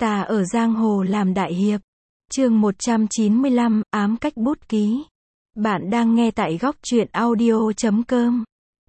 Ta ở giang hồ làm đại hiệp. Chương 195, ám cách bút ký. Bạn đang nghe tại góc truyện audio.com.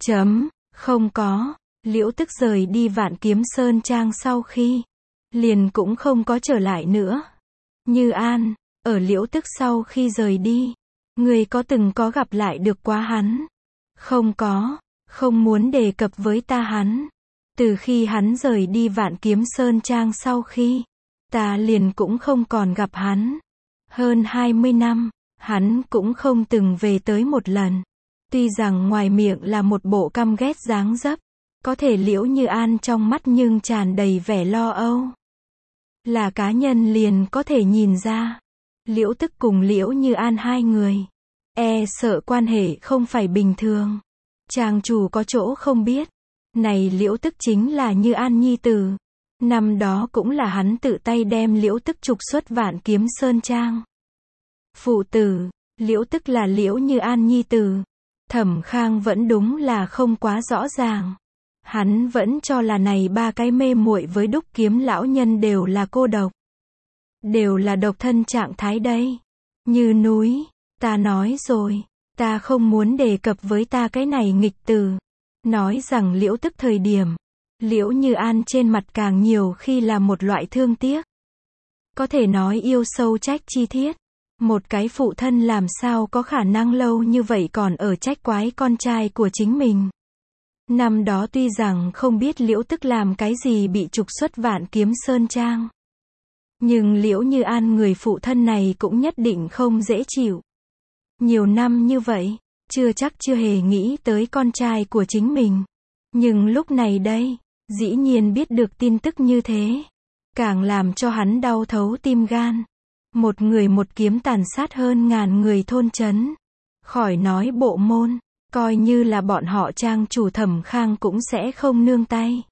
Không có. Liễu Tức rời đi Vạn Kiếm Sơn Trang sau khi liền cũng không có trở lại nữa. Như An, ở Liễu Tức sau khi rời đi, người có từng có gặp lại được quá hắn? Không có, không muốn đề cập với ta hắn. Từ khi hắn rời đi Vạn Kiếm Sơn Trang sau khi, ta liền cũng không còn gặp hắn. Hơn 20 năm, hắn cũng không từng về tới một lần. Tuy rằng ngoài miệng là một bộ căm ghét dáng dấp, có thể Liễu Như An trong mắt nhưng tràn đầy vẻ lo âu. Là cá nhân liền có thể nhìn ra. Liễu Tức cùng Liễu Như An hai người, sợ quan hệ không phải bình thường. Trang chủ có chỗ không biết. Này Liễu Tức chính là Như An nhi tử. Năm đó cũng là hắn tự tay đem Liễu Tức trục xuất Vạn Kiếm Sơn Trang. Phụ tử, Liễu Tức là Liễu Như An nhi tử. Thẩm Khang vẫn đúng là không quá rõ ràng. Hắn vẫn cho là này ba cái mê muội với Đúc Kiếm lão nhân đều là cô độc. Đều là độc thân trạng thái đây. Như núi, ta nói rồi, ta không muốn đề cập với ta cái này nghịch tử. Nói rằng Liễu Tức thời điểm, Liễu Như An trên mặt càng nhiều khi là một loại thương tiếc. Có thể nói yêu sâu trách chi thiết. Một cái phụ thân làm sao có khả năng lâu như vậy còn ở trách quái con trai của chính mình. Năm đó tuy rằng không biết Liễu Tức làm cái gì bị trục xuất Vạn Kiếm Sơn Trang. Nhưng Liễu Như An người phụ thân này cũng nhất định không dễ chịu. Nhiều năm như vậy, chưa hề nghĩ tới con trai của chính mình. Nhưng lúc này đây, dĩ nhiên biết được tin tức như thế. Càng làm cho hắn đau thấu tim gan. Một người một kiếm tàn sát hơn ngàn người thôn trấn. Khỏi nói bộ môn, coi như là bọn họ Trang chủ Thẩm Khang cũng sẽ không nương tay.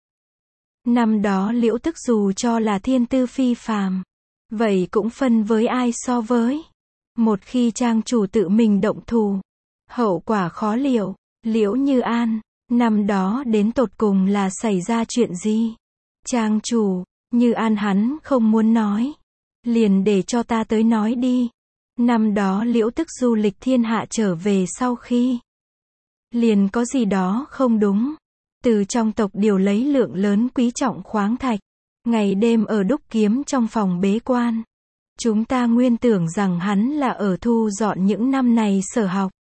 Năm đó Liễu Tức dù cho là thiên tư phi phàm, vậy cũng phân với ai so với. Một khi Trang chủ tự mình động thủ, hậu quả khó liệu. Liễu Như An, năm đó đến tột cùng là xảy ra chuyện gì? Trang chủ, Như An hắn không muốn nói. Liền để cho ta tới nói đi. Năm đó Liễu Tức du lịch thiên hạ trở về sau khi, liền có gì đó không đúng. Từ trong tộc điều lấy lượng lớn quý trọng khoáng thạch. Ngày đêm ở Đúc Kiếm trong phòng bế quan. Chúng ta nguyên tưởng rằng hắn là ở thu dọn những năm này sở học.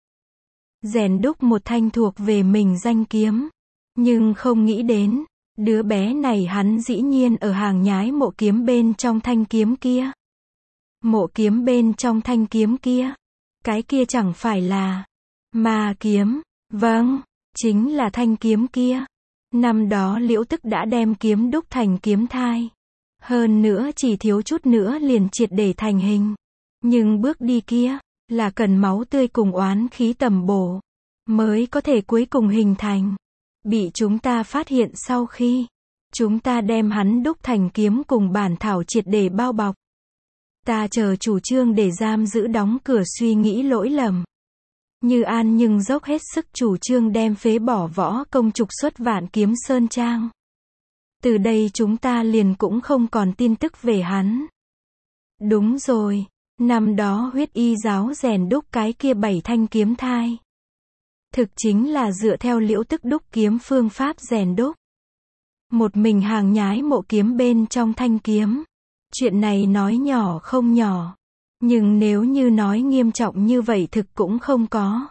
Rèn đúc một thanh thuộc về mình danh kiếm. Nhưng không nghĩ đến, đứa bé này hắn dĩ nhiên ở hàng nhái mộ kiếm bên trong thanh kiếm kia. Mộ kiếm bên trong thanh kiếm kia. Cái kia chẳng phải là ma kiếm. Vâng, chính là thanh kiếm kia. Năm đó Liễu Tức đã đem kiếm đúc thành kiếm thai. Hơn nữa chỉ thiếu chút nữa liền triệt để thành hình. Nhưng bước đi kia, là cần máu tươi cùng oán khí tầm bổ, mới có thể cuối cùng hình thành. Bị chúng ta phát hiện sau khi, chúng ta đem hắn đúc thành kiếm cùng bản thảo triệt để bao bọc. Ta chờ chủ trương để giam giữ đóng cửa suy nghĩ lỗi lầm. Như An nhưng dốc hết sức chủ trương đem phế bỏ võ công trục xuất Vạn Kiếm Sơn Trang. Từ đây chúng ta liền cũng không còn tin tức về hắn. Đúng rồi, năm đó Huyết Y giáo rèn đúc cái kia 7 thanh kiếm thai. Thực chính là dựa theo Liễu Tức đúc kiếm phương pháp rèn đúc. Một mình hàng nhái mộ kiếm bên trong thanh kiếm. Chuyện này nói nhỏ không nhỏ. Nhưng nếu như nói nghiêm trọng như vậy thực cũng không có.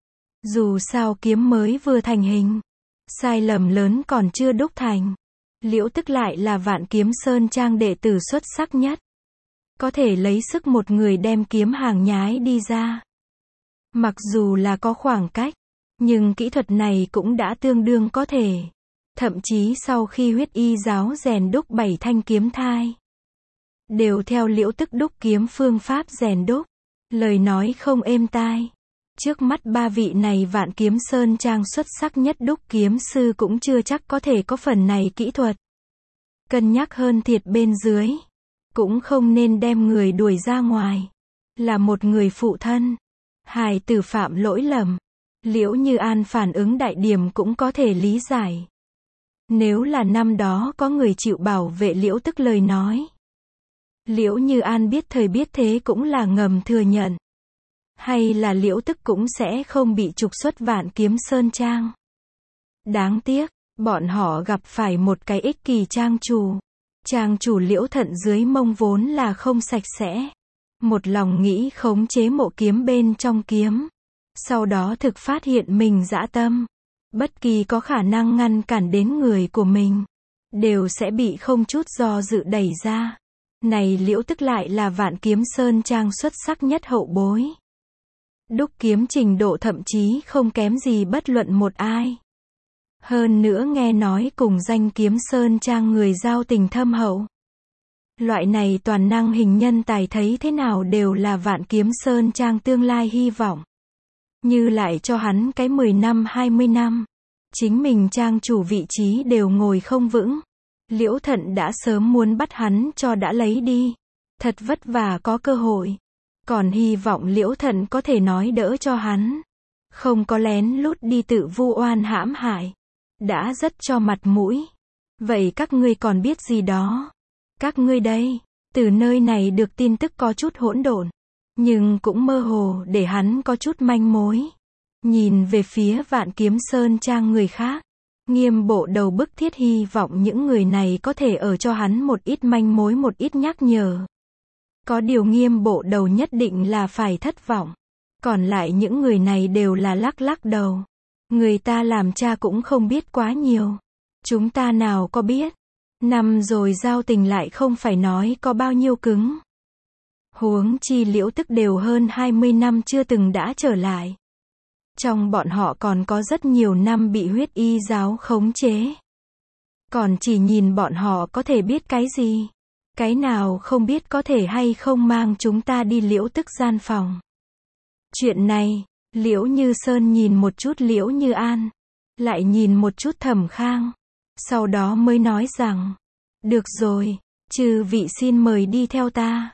Dù sao kiếm mới vừa thành hình. Sai lầm lớn còn chưa đúc thành. Liễu Tức lại là Vạn Kiếm Sơn Trang đệ tử xuất sắc nhất. Có thể lấy sức một người đem kiếm hàng nhái đi ra. Mặc dù là có khoảng cách, nhưng kỹ thuật này cũng đã tương đương có thể. Thậm chí sau khi Huyết Y giáo rèn đúc 7 thanh kiếm thai, đều theo Liễu Tức đúc kiếm phương pháp rèn đúc. Lời nói không êm tai. Trước mắt ba vị này Vạn Kiếm Sơn Trang xuất sắc nhất đúc kiếm sư cũng chưa chắc có thể có phần này kỹ thuật. Cân nhắc hơn thiệt bên dưới. Cũng không nên đem người đuổi ra ngoài. Là một người phụ thân. Hài tử phạm lỗi lầm. Liễu Như An phản ứng đại điểm cũng có thể lý giải. Nếu là năm đó có người chịu bảo vệ Liễu Tức lời nói, Liễu Như An biết thời biết thế cũng là ngầm thừa nhận. Hay là Liễu Tức cũng sẽ không bị trục xuất Vạn Kiếm Sơn Trang. Đáng tiếc, bọn họ gặp phải một cái ích kỷ trang chủ. Trang chủ Liễu Thận dưới mông vốn là không sạch sẽ. Một lòng nghĩ khống chế mộ kiếm bên trong kiếm. Sau đó thực phát hiện mình dã tâm. Bất kỳ có khả năng ngăn cản đến người của mình, đều sẽ bị không chút do dự đẩy ra. Này Liễu Tức lại là Vạn Kiếm Sơn Trang xuất sắc nhất hậu bối. Đúc kiếm trình độ thậm chí không kém gì bất luận một ai. Hơn nữa nghe nói cùng danh Kiếm Sơn Trang người giao tình thâm hậu. Loại này toàn năng hình nhân tài thấy thế nào đều là Vạn Kiếm Sơn Trang tương lai hy vọng. Như lại cho hắn cái 10 năm 20 năm. Chính mình trang chủ vị trí đều ngồi không vững. Liễu Thận đã sớm muốn bắt hắn cho đã lấy đi. Thật vất vả có cơ hội. Còn hy vọng Liễu Thận có thể nói đỡ cho hắn. Không có lén lút đi tự vu oan hãm hại. Đã rất cho mặt mũi. Vậy các ngươi còn biết gì đó? Các ngươi đây, từ nơi này được tin tức có chút hỗn độn. Nhưng cũng mơ hồ để hắn có chút manh mối. Nhìn về phía Vạn Kiếm Sơn Trang người khác. Nghiêm Bộ Đầu bức thiết hy vọng những người này có thể ở cho hắn một ít manh mối, một ít nhắc nhở. Có điều Nghiêm Bộ Đầu nhất định là phải thất vọng. Còn lại những người này đều là lắc lắc đầu. Người ta làm cha cũng không biết quá nhiều. Chúng ta nào có biết. Năm rồi giao tình lại không phải nói có bao nhiêu cứng. Huống chi Liễu Tức đều hơn 20 năm chưa từng đã trở lại. Trong bọn họ còn có rất nhiều năm bị huyết y giáo khống chế. Còn chỉ nhìn bọn họ có thể biết cái gì. Cái nào không biết có thể hay không mang chúng ta đi Liễu Tức gian phòng. Chuyện này, Liễu Như Sơn nhìn một chút Liễu Như An. Lại nhìn một chút Thẩm Khang. Sau đó mới nói rằng. Được rồi, chư vị xin mời đi theo ta.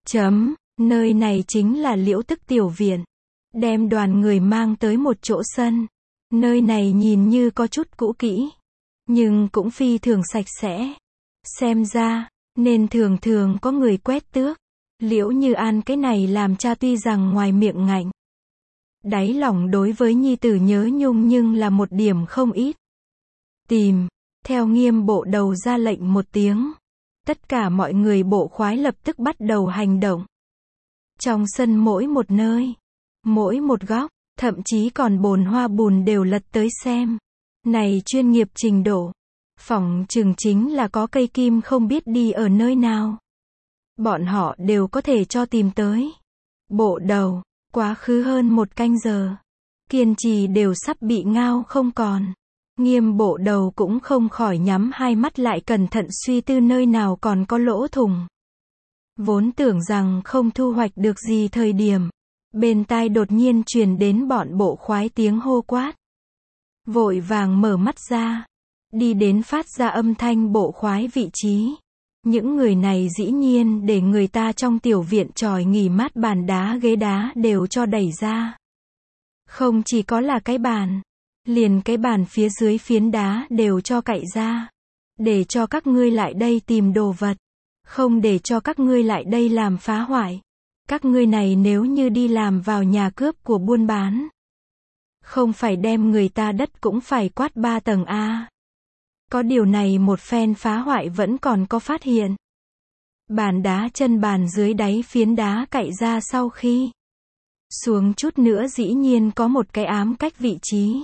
Nơi này chính là Liễu Tức tiểu viện. Đem đoàn người mang tới một chỗ sân. Nơi này nhìn như có chút cũ kỹ. Nhưng cũng phi thường sạch sẽ. Xem ra, nên thường thường có người quét tước. Liễu Như An cái này làm cha tuy rằng ngoài miệng ngạnh. Đáy lòng đối với nhi tử nhớ nhung nhưng là một điểm không ít. Tìm. Theo Nghiêm Bộ Đầu ra lệnh một tiếng. Tất cả mọi người bộ khoái lập tức bắt đầu hành động. Trong sân mỗi một nơi. Mỗi một góc, thậm chí còn bồn hoa bùn đều lật tới xem. Này chuyên nghiệp trình độ. Phỏng chừng chính là có cây kim không biết đi ở nơi nào. Bọn họ đều có thể cho tìm tới. Bộ đầu, quá khứ hơn 1 canh giờ. Kiên trì đều sắp bị ngao không còn. Nghiêm Bộ Đầu cũng không khỏi nhắm hai mắt lại cẩn thận suy tư nơi nào còn có lỗ thủng. Vốn tưởng rằng không thu hoạch được gì thời điểm. Bên tai đột nhiên truyền đến bọn bộ khoái tiếng hô quát. Vội vàng mở mắt ra. Đi đến phát ra âm thanh bộ khoái vị trí. Những người này dĩ nhiên để người ta trong tiểu viện tròi nghỉ mát bàn đá ghế đá đều cho đẩy ra. Không chỉ có là cái bàn. Liền cái bàn phía dưới phiến đá đều cho cạy ra. Để cho các ngươi lại đây tìm đồ vật. Không để cho các ngươi lại đây làm phá hoại. Các ngươi này nếu như đi làm vào nhà cướp của buôn bán. Không phải đem người ta đất cũng phải quát 3 tầng A. Có điều này một phen phá hoại vẫn còn có phát hiện. Bàn đá chân bàn dưới đáy phiến đá cạy ra sau khi. Xuống chút nữa dĩ nhiên có một cái ám cách vị trí.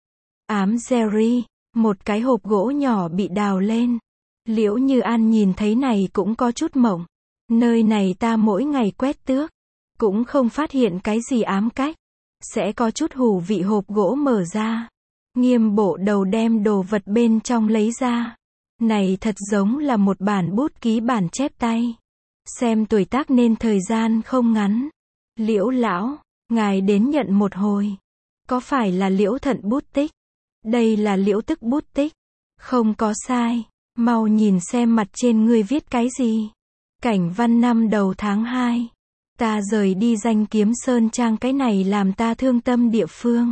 Ám Jerry, một cái hộp gỗ nhỏ bị đào lên. Liễu Như An nhìn thấy này cũng có chút mộng. Nơi này ta mỗi ngày quét tước. Cũng không phát hiện cái gì ám cách. Sẽ có chút hủ vị hộp gỗ mở ra. Nghiêm Bộ Đầu đem đồ vật bên trong lấy ra. Này thật giống là một bản bút ký bản chép tay. Xem tuổi tác nên thời gian không ngắn. Liễu lão, ngài đến nhận một hồi. Có phải là Liễu Thận bút tích? Đây là Liễu Tức bút tích. Không có sai. Mau nhìn xem mặt trên ngươi viết cái gì. Cảnh văn năm đầu tháng 2. Ta rời đi danh Kiếm Sơn Trang, cái này làm ta thương tâm địa phương.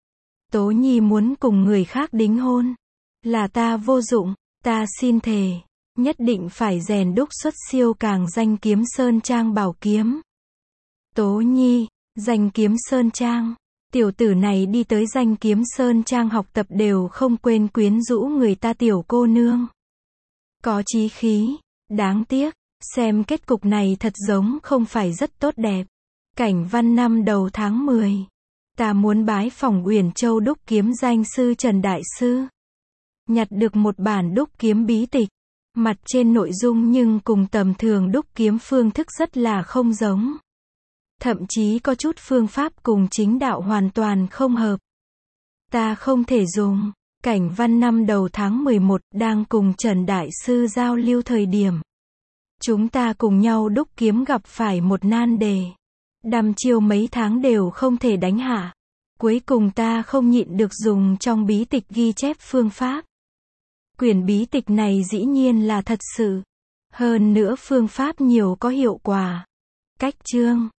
Tố Nhi muốn cùng người khác đính hôn. Là ta vô dụng, ta xin thề. Nhất định phải rèn đúc xuất siêu càng danh kiếm sơn trang bảo kiếm. Tố Nhi, danh kiếm sơn trang. Tiểu tử này đi tới danh kiếm sơn trang học tập đều không quên quyến rũ người ta tiểu cô nương. Có chí khí, đáng tiếc, xem kết cục này thật giống không phải rất tốt đẹp. Cảnh văn năm đầu tháng 10. Ta muốn bái phỏng Uyển Châu đúc kiếm danh sư Trần Đại Sư. Nhặt được một bản đúc kiếm bí tịch. Mặt trên nội dung nhưng cùng tầm thường đúc kiếm phương thức rất là không giống. Thậm chí có chút phương pháp cùng chính đạo hoàn toàn không hợp. Ta không thể dùng. Cảnh văn năm đầu tháng 11 đang cùng Trần Đại Sư giao lưu thời điểm. Chúng ta cùng nhau đúc kiếm gặp phải một nan đề. Đăm chiêu mấy tháng đều không thể đánh hạ. Cuối cùng ta không nhịn được dùng trong bí tịch ghi chép phương pháp. Quyển bí tịch này dĩ nhiên là thật sự. Hơn nữa phương pháp nhiều có hiệu quả. Cách chương.